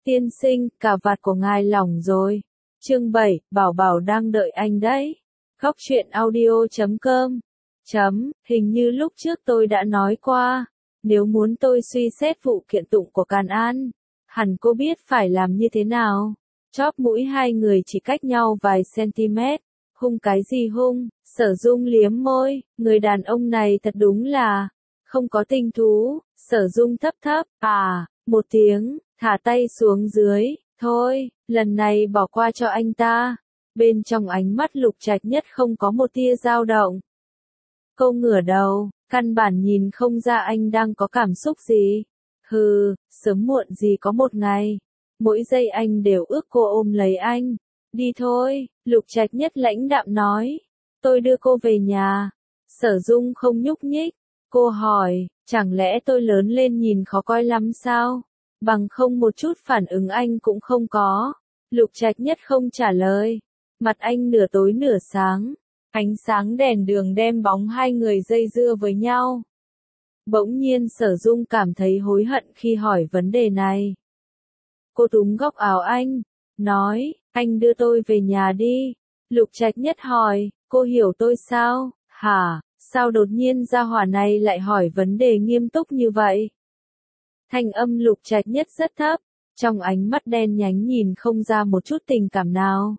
Tiên sinh, cà vạt của ngài lỏng rồi. Chương 7, Bảo Bảo đang đợi anh đấy. Góc truyện audio.com. Hình như lúc trước tôi đã nói qua, nếu muốn tôi suy xét vụ kiện tụng của Càn An, hẳn cô biết phải làm như thế nào. Chóp mũi hai người chỉ cách nhau vài cm. Hung cái gì hung? Sở Dung liếm môi, người đàn ông này thật đúng là không có tình thú. Sở Dung thấp thấp, một tiếng, thả tay xuống dưới, thôi, lần này bỏ qua cho anh ta. Bên trong ánh mắt Lục Trạch Nhất không có một tia dao động. Cô ngửa đầu, căn bản nhìn không ra anh đang có cảm xúc gì. Hừ, sớm muộn gì có một ngày, mỗi giây anh đều ước cô ôm lấy anh. Đi thôi, Lục Trạch Nhất lãnh đạm nói, tôi đưa cô về nhà. Sở Dung không nhúc nhích, cô hỏi, chẳng lẽ tôi lớn lên nhìn khó coi lắm sao? Bằng không một chút phản ứng anh cũng không có. Lục Trạch Nhất không trả lời, mặt anh nửa tối nửa sáng, ánh sáng đèn đường đem bóng hai người dây dưa với nhau. Bỗng nhiên Sở Dung cảm thấy hối hận khi hỏi vấn đề này. Cô túm góc áo anh, nói, anh đưa tôi về nhà đi. Lục Trạch Nhất hỏi, cô hiểu tôi sao? Hả, sao đột nhiên gia hỏa này lại hỏi vấn đề nghiêm túc như vậy? Thanh âm Lục Trạch Nhất rất thấp, trong ánh mắt đen nhánh nhìn không ra một chút tình cảm nào.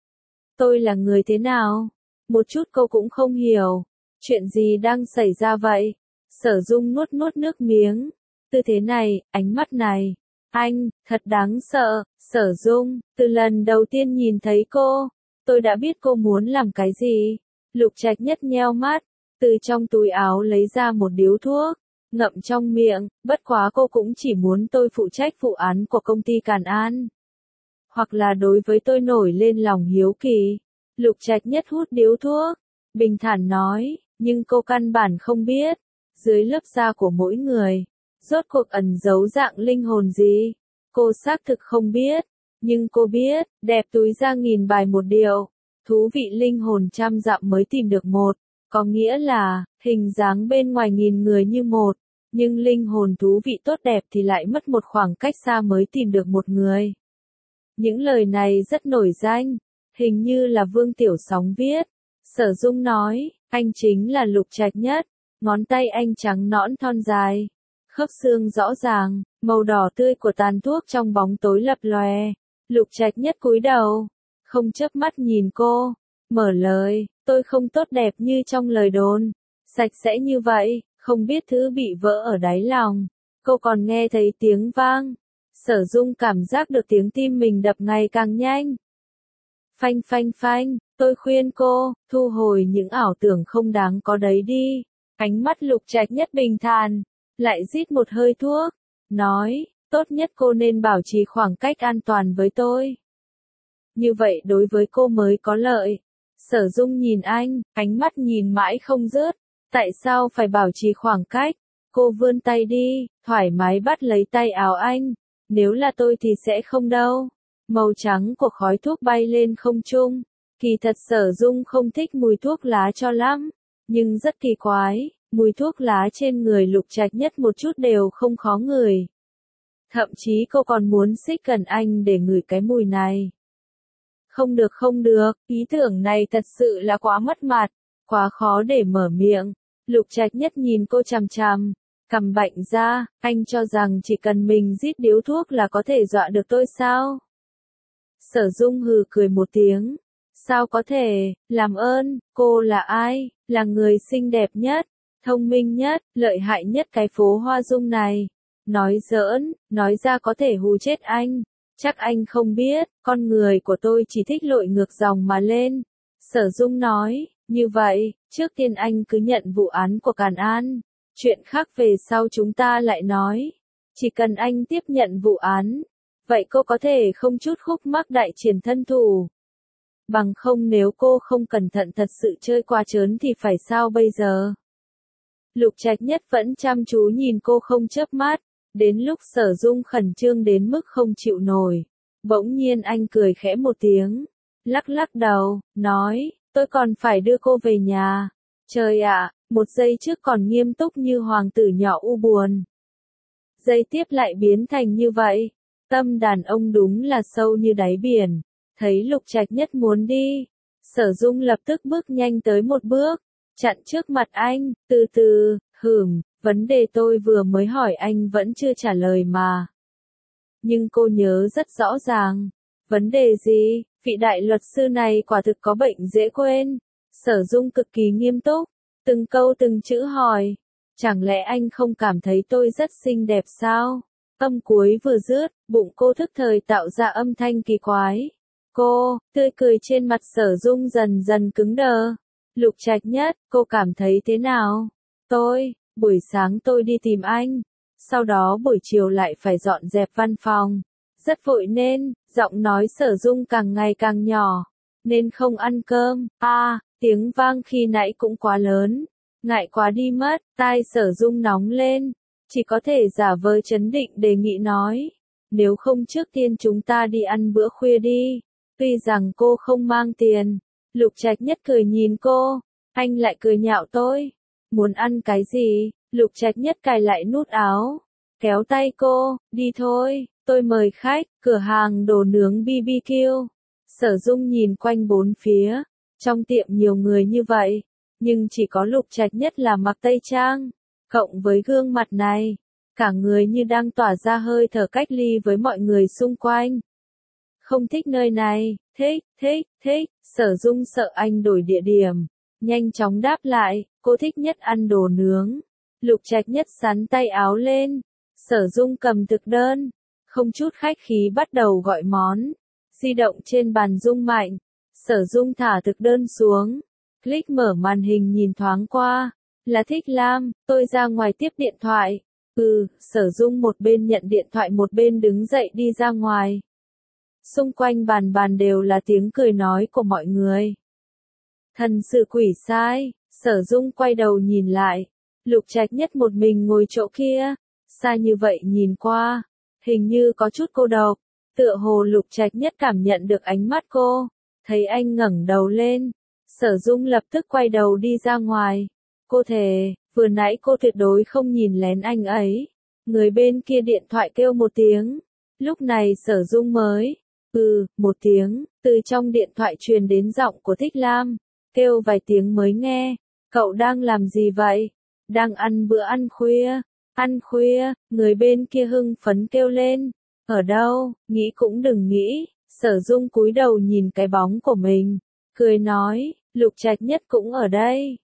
Tôi là người thế nào? Một chút cô cũng không hiểu. Chuyện gì đang xảy ra vậy? Sở Dung nuốt nuốt nước miếng. Tư thế này, ánh mắt này. Anh, thật đáng sợ. Sở Dung, từ lần đầu tiên nhìn thấy cô, tôi đã biết cô muốn làm cái gì. Lục Trạch Nhất nheo mắt, từ trong túi áo lấy ra một điếu thuốc, ngậm trong miệng, bất quá cô cũng chỉ muốn tôi phụ trách vụ án của công ty Càn An. Hoặc là đối với tôi nổi lên lòng hiếu kỳ. Lục Trạch Nhất hút điếu thuốc, bình thản nói, nhưng cô căn bản không biết, dưới lớp da của mỗi người, rốt cuộc ẩn giấu dạng linh hồn gì. Cô xác thực không biết, nhưng cô biết, đẹp túi da nghìn bài một điệu, thú vị linh hồn trăm dặm mới tìm được một, có nghĩa là, hình dáng bên ngoài nghìn người như một, nhưng linh hồn thú vị tốt đẹp thì lại mất một khoảng cách xa mới tìm được một người. Những lời này rất nổi danh, hình như là Vương Tiểu Sóng viết. Sở Dung nói, anh chính là Lục Trạch Nhất, ngón tay anh trắng nõn thon dài, khớp xương rõ ràng, màu đỏ tươi của tàn thuốc trong bóng tối lập lòe. Lục Trạch Nhất cúi đầu, không chớp mắt nhìn cô, mở lời, tôi không tốt đẹp như trong lời đồn, sạch sẽ như vậy, không biết thứ bị vỡ ở đáy lòng. Cô còn nghe thấy tiếng vang. Sở Dung cảm giác được tiếng tim mình đập ngày càng nhanh. Phanh phanh phanh, tôi khuyên cô, thu hồi những ảo tưởng không đáng có đấy đi. Ánh mắt Lục Trạch Nhất bình thản, lại rít một hơi thuốc, nói, tốt nhất cô nên bảo trì khoảng cách an toàn với tôi. Như vậy đối với cô mới có lợi. Sở Dung nhìn anh, ánh mắt nhìn mãi không dứt. Tại sao phải bảo trì khoảng cách? Cô vươn tay đi, thoải mái bắt lấy tay áo anh. Nếu là tôi thì sẽ không đâu. Màu trắng của khói thuốc bay lên không trung. Kỳ thật Sở Dung không thích mùi thuốc lá cho lắm, nhưng rất kỳ quái, mùi thuốc lá trên người Lục Trạch Nhất một chút đều không khó ngửi. Thậm chí cô còn muốn xích gần anh để ngửi cái mùi này. Không được, ý tưởng này thật sự là quá mất mặt, quá khó để mở miệng. Lục Trạch Nhất nhìn cô chằm chằm, cằm bệnh ra, anh cho rằng chỉ cần mình rít điếu thuốc là có thể dọa được tôi sao? Sở Dung hừ cười một tiếng. Sao có thể, làm ơn, cô là ai? Là người xinh đẹp nhất, thông minh nhất, lợi hại nhất cái phố Hoa Dung này. Nói giỡn, nói ra có thể hù chết anh. Chắc anh không biết, con người của tôi chỉ thích lội ngược dòng mà lên. Sở Dung nói, như vậy, trước tiên anh cứ nhận vụ án của Càn An. Chuyện khác về sau chúng ta lại nói. Chỉ cần anh tiếp nhận vụ án, vậy cô có thể không chút khúc mắc đại triển thân thủ. Bằng không nếu cô không cẩn thận thật sự chơi qua trớn thì phải sao bây giờ? Lục Trạch Nhất vẫn chăm chú nhìn cô không chớp mắt, đến lúc Sở Dung khẩn trương đến mức không chịu nổi. Bỗng nhiên anh cười khẽ một tiếng, lắc lắc đầu, nói, tôi còn phải đưa cô về nhà. Trời ạ, một giây trước còn nghiêm túc như hoàng tử nhỏ u buồn. Giây tiếp lại biến thành như vậy. Tâm đàn ông đúng là sâu như đáy biển. Thấy Lục Trạch Nhất muốn đi, Sở Dung lập tức bước nhanh tới một bước, chặn trước mặt anh, từ từ, vấn đề tôi vừa mới hỏi anh vẫn chưa trả lời mà. Nhưng cô nhớ rất rõ ràng. Vấn đề gì? Vị đại luật sư này quả thực có bệnh dễ quên. Sở Dung cực kỳ nghiêm túc, từng câu từng chữ hỏi. Chẳng lẽ anh không cảm thấy tôi rất xinh đẹp sao? Âm cuối vừa dứt, bụng cô thức thời tạo ra âm thanh kỳ quái. Tươi cười trên mặt Sở Dung dần dần cứng đờ. Lục Trạch Nhất, cô cảm thấy thế nào? Buổi sáng tôi đi tìm anh. Sau đó buổi chiều lại phải dọn dẹp văn phòng. Rất vội nên, giọng nói Sở Dung càng ngày càng nhỏ. Nên không ăn cơm. Tiếng vang khi nãy cũng quá lớn. Ngại quá đi mất, tai Sở Dung nóng lên. Chỉ có thể giả vờ trấn định đề nghị nói. Nếu không trước tiên chúng ta đi ăn bữa khuya đi. Tuy rằng cô không mang tiền. Lục Trạch Nhất cười nhìn cô. Anh lại cười nhạo tôi. Muốn ăn cái gì? Lục Trạch Nhất cài lại nút áo. Kéo tay cô, đi thôi, tôi mời khách, cửa hàng đồ nướng BBQ. Sở Dung nhìn quanh bốn phía. Trong tiệm nhiều người như vậy. Nhưng chỉ có Lục Trạch Nhất là mặc tây trang. Cộng với gương mặt này. Cả người như đang tỏa ra hơi thở cách ly với mọi người xung quanh. Không thích nơi này, thích. Sở Dung sợ anh đổi địa điểm. Nhanh chóng đáp lại, cô thích nhất ăn đồ nướng. Lục Trạch Nhất sắn tay áo lên. Sở Dung cầm thực đơn. Không chút khách khí bắt đầu gọi món. Di động trên bàn rung mạnh. Sở Dung thả thực đơn xuống. Click mở màn hình nhìn thoáng qua. Là Thích Lam, tôi ra ngoài tiếp điện thoại. Sở Dung một bên nhận điện thoại một bên đứng dậy đi ra ngoài. Xung quanh bàn đều là tiếng cười nói của mọi người. Thần sự quỷ sai, Sở Dung quay đầu nhìn lại. Lục Trạch Nhất một mình ngồi chỗ kia. Xa như vậy nhìn qua. Hình như có chút cô độc. Tựa hồ Lục Trạch Nhất cảm nhận được ánh mắt cô. Thấy anh ngẩng đầu lên. Sở Dung lập tức quay đầu đi ra ngoài. Cô thề, vừa nãy cô tuyệt đối không nhìn lén anh ấy. Người bên kia điện thoại kêu một tiếng. Lúc này Sở Dung mới. Một tiếng, từ trong điện thoại truyền đến giọng của Thích Lam. Kêu vài tiếng mới nghe. Cậu đang làm gì vậy? Đang ăn bữa ăn khuya. Ăn khuya, người bên kia hưng phấn kêu lên. Ở đâu, nghĩ cũng đừng nghĩ. Sở Dung cúi đầu nhìn cái bóng của mình. Cười nói, Lục Trạch Nhất cũng ở đây.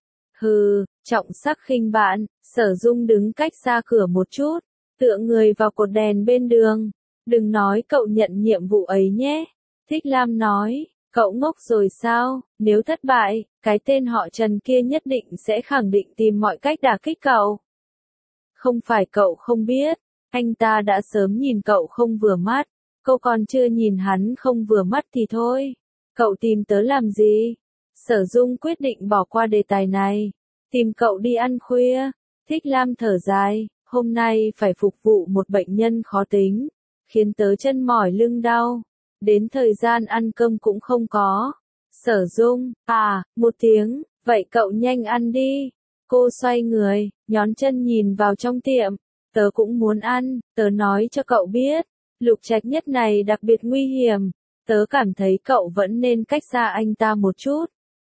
Trọng sắc khinh bạn. Sở Dung đứng cách xa cửa một chút. Tựa người vào cột đèn bên đường. Đừng nói cậu nhận nhiệm vụ ấy nhé. Thích Lam nói, cậu ngốc rồi sao? Nếu thất bại, cái tên họ Trần kia nhất định sẽ khẳng định tìm mọi cách đả kích cậu. Không phải cậu không biết, anh ta đã sớm nhìn cậu không vừa mắt. Cậu còn chưa nhìn hắn không vừa mắt thì thôi. Cậu tìm tớ làm gì? Sở Dung quyết định bỏ qua đề tài này. Tìm cậu đi ăn khuya. Thích Lam thở dài, hôm nay phải phục vụ một bệnh nhân khó tính. Khiến tớ chân mỏi lưng đau. Đến thời gian ăn cơm cũng không có. Sở Dung, một tiếng, vậy cậu nhanh ăn đi. Cô xoay người, nhón chân nhìn vào trong tiệm. Tớ cũng muốn ăn, tớ nói cho cậu biết. Lục Trạch Nhất này đặc biệt nguy hiểm. Tớ cảm thấy cậu vẫn nên cách xa anh ta một chút.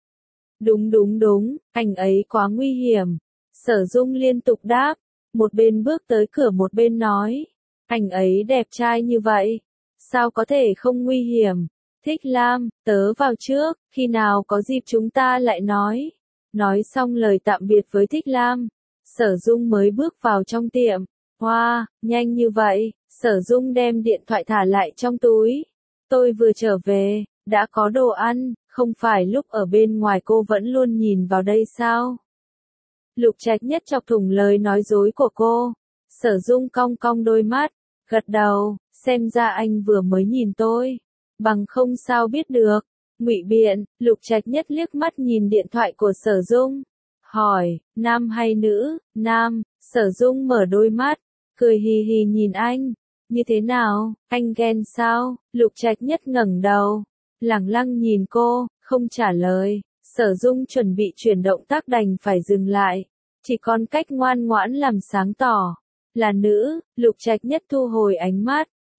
Đúng, anh ấy quá nguy hiểm. Sở Dung liên tục đáp. Một bên bước tới cửa một bên nói. Anh ấy đẹp trai như vậy. Sao có thể không nguy hiểm? Thích Lam, tớ vào trước, khi nào có dịp chúng ta lại nói. Nói xong lời tạm biệt với Thích Lam. Sở Dung mới bước vào trong tiệm. Nhanh như vậy. Sở Dung đem điện thoại thả lại trong túi. Tôi vừa trở về, đã có đồ ăn, không phải lúc ở bên ngoài cô vẫn luôn nhìn vào đây sao? Lục Trạch Nhất chọc thủng lời nói dối của cô. Sở Dung cong cong đôi mắt, gật đầu, xem ra anh vừa mới nhìn tôi. Bằng không sao biết được. Ngụy biện, Lục Trạch Nhất liếc mắt nhìn điện thoại của Sở Dung. Hỏi, nam hay nữ? Nam. Sở Dung mở đôi mắt, cười hì hì nhìn anh. Như thế nào, anh ghen sao? Lục Trạch Nhất ngẩng đầu, lẳng lăng nhìn cô, không trả lời. Sở Dung chuẩn bị chuyển động tác đành phải dừng lại. Chỉ còn cách ngoan ngoãn làm sáng tỏ. Là nữ. Lục Trạch Nhất thu hồi ánh mắt,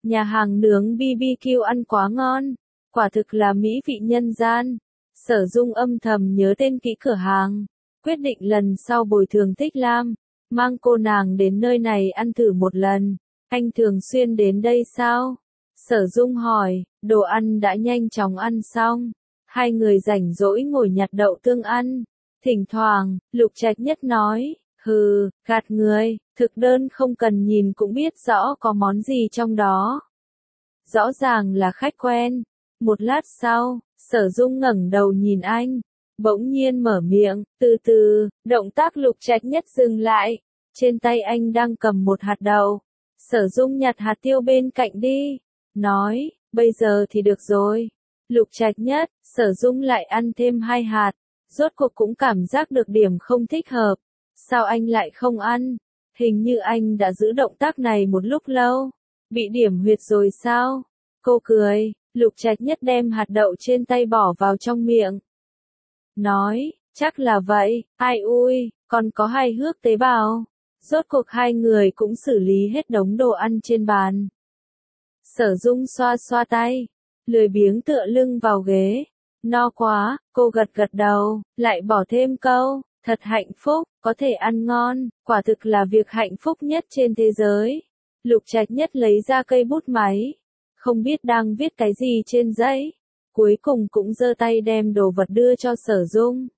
Nhà hàng nướng BBQ ăn quá ngon, quả thực là mỹ vị nhân gian. Sở Dung âm thầm nhớ tên kỹ cửa hàng, quyết định lần sau bồi thường Thích Lam, mang cô nàng đến nơi này ăn thử một lần. Anh thường xuyên đến đây sao? Sở Dung hỏi, đồ ăn đã nhanh chóng ăn xong. Hai người rảnh rỗi ngồi nhặt đậu tương ăn. Thỉnh thoảng, Lục Trạch Nhất nói, hừ, gạt người, thực đơn không cần nhìn cũng biết rõ có món gì trong đó. Rõ ràng là khách quen. Một lát sau, Sở Dung ngẩng đầu nhìn anh, bỗng nhiên mở miệng, từ từ, động tác Lục Trạch Nhất dừng lại. Trên tay anh đang cầm một hạt đậu. Sở Dung nhặt hạt tiêu bên cạnh đi, nói, bây giờ thì được rồi. Lục Trạch Nhất, Sở Dung lại ăn thêm 2 hạt, rốt cuộc cũng cảm giác được điểm không thích hợp. Sao anh lại không ăn? Hình như anh đã giữ động tác này một lúc lâu. Bị điểm huyệt rồi sao? Cô cười, Lục Trạch Nhất đem hạt đậu trên tay bỏ vào trong miệng. Nói, chắc là vậy, ai ui, còn có hài hước tế bào. Rốt cuộc hai người cũng xử lý hết đống đồ ăn trên bàn. Sở Dung xoa xoa tay, lười biếng tựa lưng vào ghế. No quá, cô gật gật đầu, lại bỏ thêm câu, thật hạnh phúc, có thể ăn ngon, quả thực là việc hạnh phúc nhất trên thế giới. Lục Trạch Nhất lấy ra cây bút máy, không biết đang viết cái gì trên giấy, cuối cùng cũng giơ tay đem đồ vật đưa cho Sở Dung.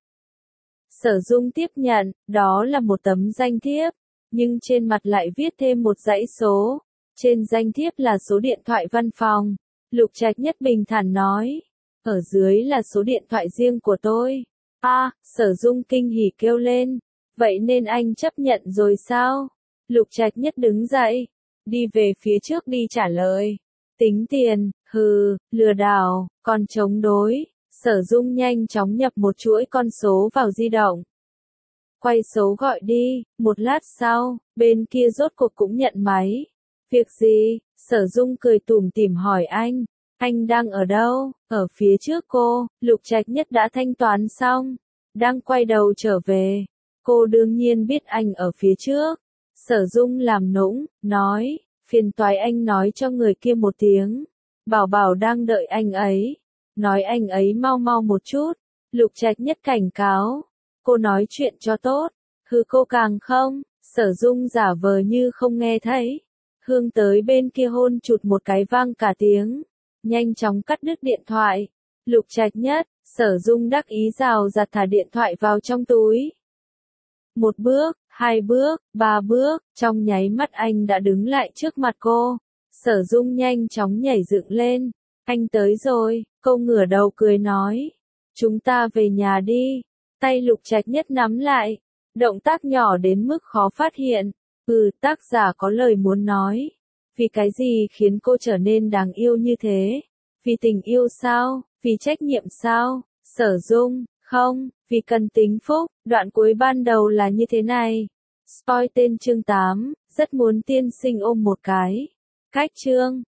Sở Dung tiếp nhận, đó là một tấm danh thiếp, nhưng trên mặt lại viết thêm một dãy số. Trên danh thiếp là số điện thoại văn phòng. Lục Trạch Nhất bình thản nói, ở dưới là số điện thoại riêng của tôi. Sở Dung kinh hỉ kêu lên, vậy nên anh chấp nhận rồi sao? Lục Trạch Nhất đứng dậy, đi về phía trước đi trả lời. Tính tiền, hừ, lừa đảo, còn chống đối. Sở Dung nhanh chóng nhập một chuỗi con số vào di động. Quay số gọi đi, một lát sau, bên kia rốt cuộc cũng nhận máy. Việc gì? Sở Dung cười tủm tỉm hỏi anh đang ở đâu? Ở phía trước cô. Lục Trạch Nhất đã thanh toán xong, đang quay đầu trở về. Cô đương nhiên biết anh ở phía trước. Sở Dung làm nũng, nói, phiền toái anh nói cho người kia một tiếng. Bảo Bảo đang đợi anh ấy. Nói anh ấy mau mau một chút. Lục Trạch Nhất cảnh cáo. Cô nói chuyện cho tốt. Hừ, cô càng không. Sở Dung giả vờ như không nghe thấy. Hương tới bên kia hôn chụt một cái vang cả tiếng. Nhanh chóng cắt đứt điện thoại. Lục Trạch Nhất, Sở Dung đắc ý rào rạt thả điện thoại vào trong túi. Một bước, 2 bước, 3 bước, trong nháy mắt anh đã đứng lại trước mặt cô. Sở Dung nhanh chóng nhảy dựng lên. Anh tới rồi, cô ngửa đầu cười nói. Chúng ta về nhà đi. Tay Lục Trạch Nhất nắm lại. Động tác nhỏ đến mức khó phát hiện. Tác giả có lời muốn nói. Vì cái gì khiến cô trở nên đáng yêu như thế? Vì tình yêu sao? Vì trách nhiệm sao? Sở Dung, không, vì cần tính phúc. Đoạn cuối ban đầu là như thế này. Spoil tên chương 8, rất muốn tiên sinh ôm một cái. Cách chương